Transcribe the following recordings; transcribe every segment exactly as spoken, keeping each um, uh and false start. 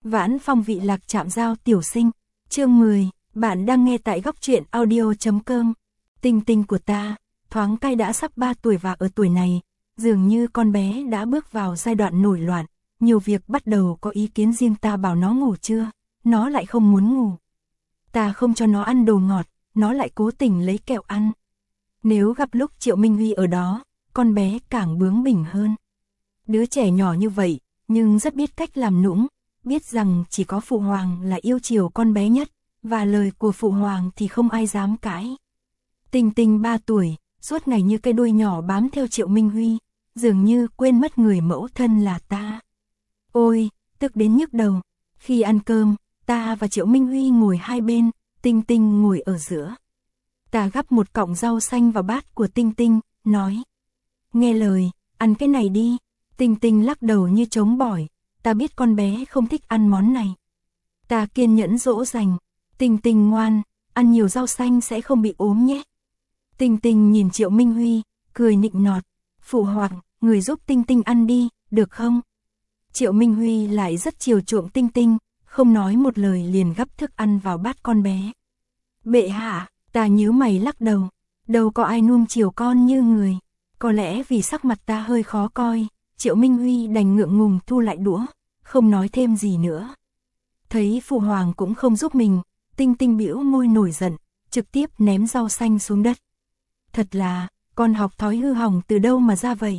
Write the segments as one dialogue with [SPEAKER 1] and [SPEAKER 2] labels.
[SPEAKER 1] Vãn Phong vị lạc chạm giao tiểu sinh, chương mười, bạn đang nghe tại góc truyện audio.com. Tinh tinh của ta, thoáng cai đã sắp ba tuổi và ở tuổi này, dường như con bé đã bước vào giai đoạn nổi loạn, nhiều việc bắt đầu có ý kiến riêng. Ta bảo nó ngủ chưa, nó lại không muốn ngủ. Ta không cho nó ăn đồ ngọt, nó lại cố tình lấy kẹo ăn. Nếu gặp lúc Triệu Minh Huy ở đó, con bé càng bướng bỉnh hơn. Đứa trẻ nhỏ như vậy, nhưng rất biết cách làm nũng, biết rằng chỉ có Phụ Hoàng là yêu chiều con bé nhất, và lời của Phụ Hoàng thì không ai dám cãi. Tinh tinh ba tuổi, suốt ngày như cây đuôi nhỏ bám theo Triệu Minh Huy, dường như quên mất người mẫu thân là ta. Ôi, tức đến nhức đầu. Khi ăn cơm, ta và Triệu Minh Huy ngồi hai bên, Tinh Tinh ngồi ở giữa. Ta gắp một cọng rau xanh vào bát của Tinh Tinh, nói: nghe lời, ăn cái này đi. Tinh Tinh lắc đầu như trống bỏi, ta biết con bé không thích ăn món này. Ta kiên nhẫn dỗ dành: Tinh Tinh ngoan, ăn nhiều rau xanh sẽ không bị ốm nhé. Tinh Tinh nhìn Triệu Minh Huy, cười nịnh nọt: Phụ Hoàng, người giúp Tinh Tinh ăn đi, được không? Triệu Minh Huy lại rất chiều chuộng Tinh Tinh, không nói một lời liền gắp thức ăn vào bát con bé. Bệ hạ, ta nhíu mày lắc đầu, đâu có ai nuông chiều con như người. Có lẽ vì sắc mặt ta hơi khó coi, Triệu Minh Huy đành ngượng ngùng thu lại đũa, không nói thêm gì nữa. Thấy Phụ Hoàng cũng không giúp mình, Tinh Tinh bĩu môi nổi giận, trực tiếp ném rau xanh xuống đất. Thật là, con học thói hư hỏng từ đâu mà ra vậy?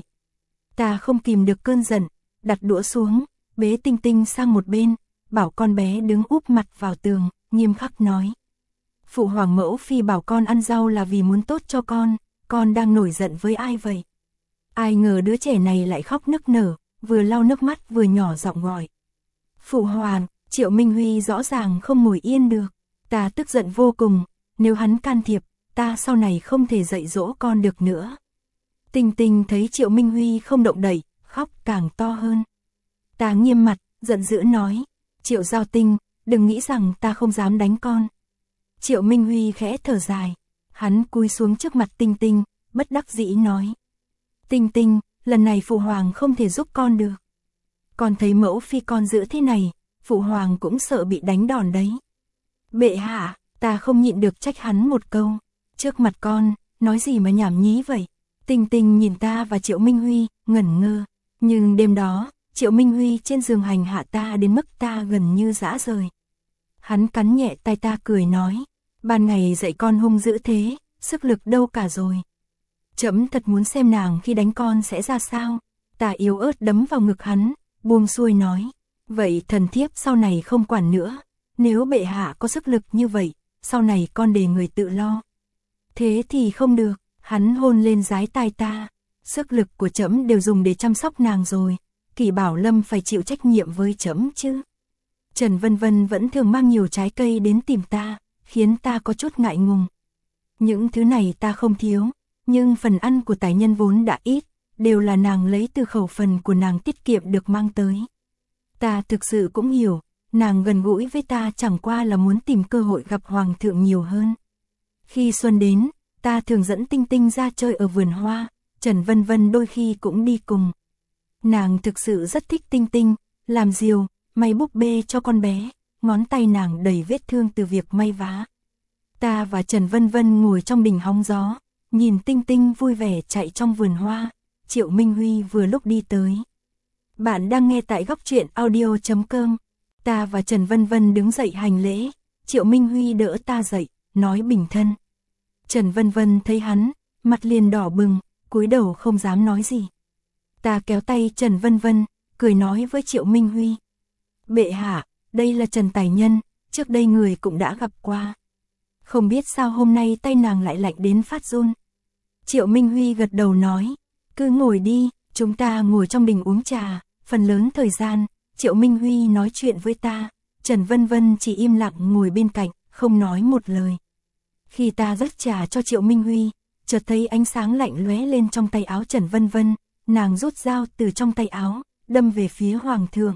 [SPEAKER 1] Ta không kìm được cơn giận, đặt đũa xuống, bế Tinh Tinh sang một bên, bảo con bé đứng úp mặt vào tường, nghiêm khắc nói: Phụ Hoàng mẫu phi bảo con ăn rau là vì muốn tốt cho con, con đang nổi giận với ai vậy? Ai ngờ đứa trẻ này lại khóc nức nở, vừa lau nước mắt vừa nhỏ giọng gọi: Phụ Hoàng. Triệu Minh Huy rõ ràng không ngồi yên được. Ta tức giận vô cùng, nếu hắn can thiệp, ta sau này không thể dạy dỗ con được nữa. Tinh Tinh thấy Triệu Minh Huy không động đậy, khóc càng to hơn. Ta nghiêm mặt, giận dữ nói: Triệu Giao Tinh, đừng nghĩ rằng ta không dám đánh con. Triệu Minh Huy khẽ thở dài, hắn cúi xuống trước mặt Tinh Tinh, bất đắc dĩ nói: Tinh Tinh, lần này Phụ Hoàng không thể giúp con được. Con thấy mẫu phi con giữ thế này, Phụ Hoàng cũng sợ bị đánh đòn đấy. Bệ hạ, ta không nhịn được trách hắn một câu: trước mặt con, nói gì mà nhảm nhí vậy? Tinh Tinh nhìn ta và Triệu Minh Huy, ngẩn ngơ. Nhưng đêm đó, Triệu Minh Huy trên giường hành hạ ta đến mức ta gần như rã rời. Hắn cắn nhẹ tay ta cười nói: ban ngày dạy con hung dữ thế, sức lực đâu cả rồi. Trẫm thật muốn xem nàng khi đánh con sẽ ra sao. Ta yếu ớt đấm vào ngực hắn, buông xuôi nói: vậy thần thiếp sau này không quản nữa. Nếu bệ hạ có sức lực như vậy, sau này con để người tự lo. Thế thì không được. Hắn hôn lên dái tai ta: sức lực của trẫm đều dùng để chăm sóc nàng rồi, Kỷ Bảo Lâm phải chịu trách nhiệm với trẫm chứ. Trần Vân Vân vẫn thường mang nhiều trái cây đến tìm ta, khiến ta có chút ngại ngùng. Những thứ này ta không thiếu, nhưng phần ăn của tài nhân vốn đã ít, đều là nàng lấy từ khẩu phần của nàng tiết kiệm được mang tới. Ta thực sự cũng hiểu, nàng gần gũi với ta chẳng qua là muốn tìm cơ hội gặp Hoàng thượng nhiều hơn. Khi xuân đến, ta thường dẫn Tinh Tinh ra chơi ở vườn hoa, Trần Vân Vân đôi khi cũng đi cùng. Nàng thực sự rất thích Tinh Tinh, làm diều, may búp bê cho con bé, ngón tay nàng đầy vết thương từ việc may vá. Ta và Trần Vân Vân ngồi trong đình hóng gió, nhìn Tinh Tinh vui vẻ chạy trong vườn hoa. Triệu Minh Huy vừa lúc đi tới. Bạn đang nghe tại góc truyện audio.com. Ta và Trần Vân Vân đứng dậy hành lễ, Triệu Minh Huy đỡ ta dậy, nói bình thân. Trần Vân Vân thấy hắn, mặt liền đỏ bừng, cúi đầu không dám nói gì. Ta kéo tay Trần Vân Vân, cười nói với Triệu Minh Huy: bệ hạ, đây là Trần Tài Nhân, trước đây người cũng đã gặp qua. Không biết sao hôm nay tay nàng lại lạnh đến phát run. Triệu Minh Huy gật đầu nói: cứ ngồi đi. Chúng ta ngồi trong đình uống trà, phần lớn thời gian, Triệu Minh Huy nói chuyện với ta, Trần Vân Vân chỉ im lặng ngồi bên cạnh, không nói một lời. Khi ta rót trà cho Triệu Minh Huy, chợt thấy ánh sáng lạnh lóe lên trong tay áo Trần Vân Vân, nàng rút dao từ trong tay áo, đâm về phía Hoàng thượng.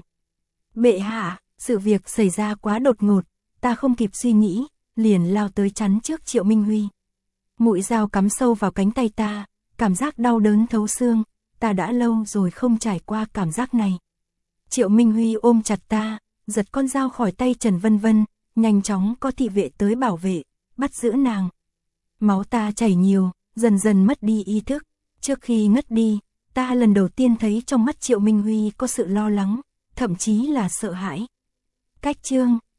[SPEAKER 1] Bệ hạ, sự việc xảy ra quá đột ngột, ta không kịp suy nghĩ, liền lao tới chắn trước Triệu Minh Huy. Mũi dao cắm sâu vào cánh tay ta, cảm giác đau đớn thấu xương, ta đã lâu rồi không trải qua cảm giác này. Triệu Minh Huy ôm chặt ta, giật con dao khỏi tay Trần Vân Vân, nhanh chóng có thị vệ tới bảo vệ, bắt giữ nàng. Máu ta chảy nhiều, dần dần mất đi ý thức. Trước khi ngất đi, ta lần đầu tiên thấy trong mắt Triệu Minh Huy có sự lo lắng, thậm chí là sợ hãi. Cách chương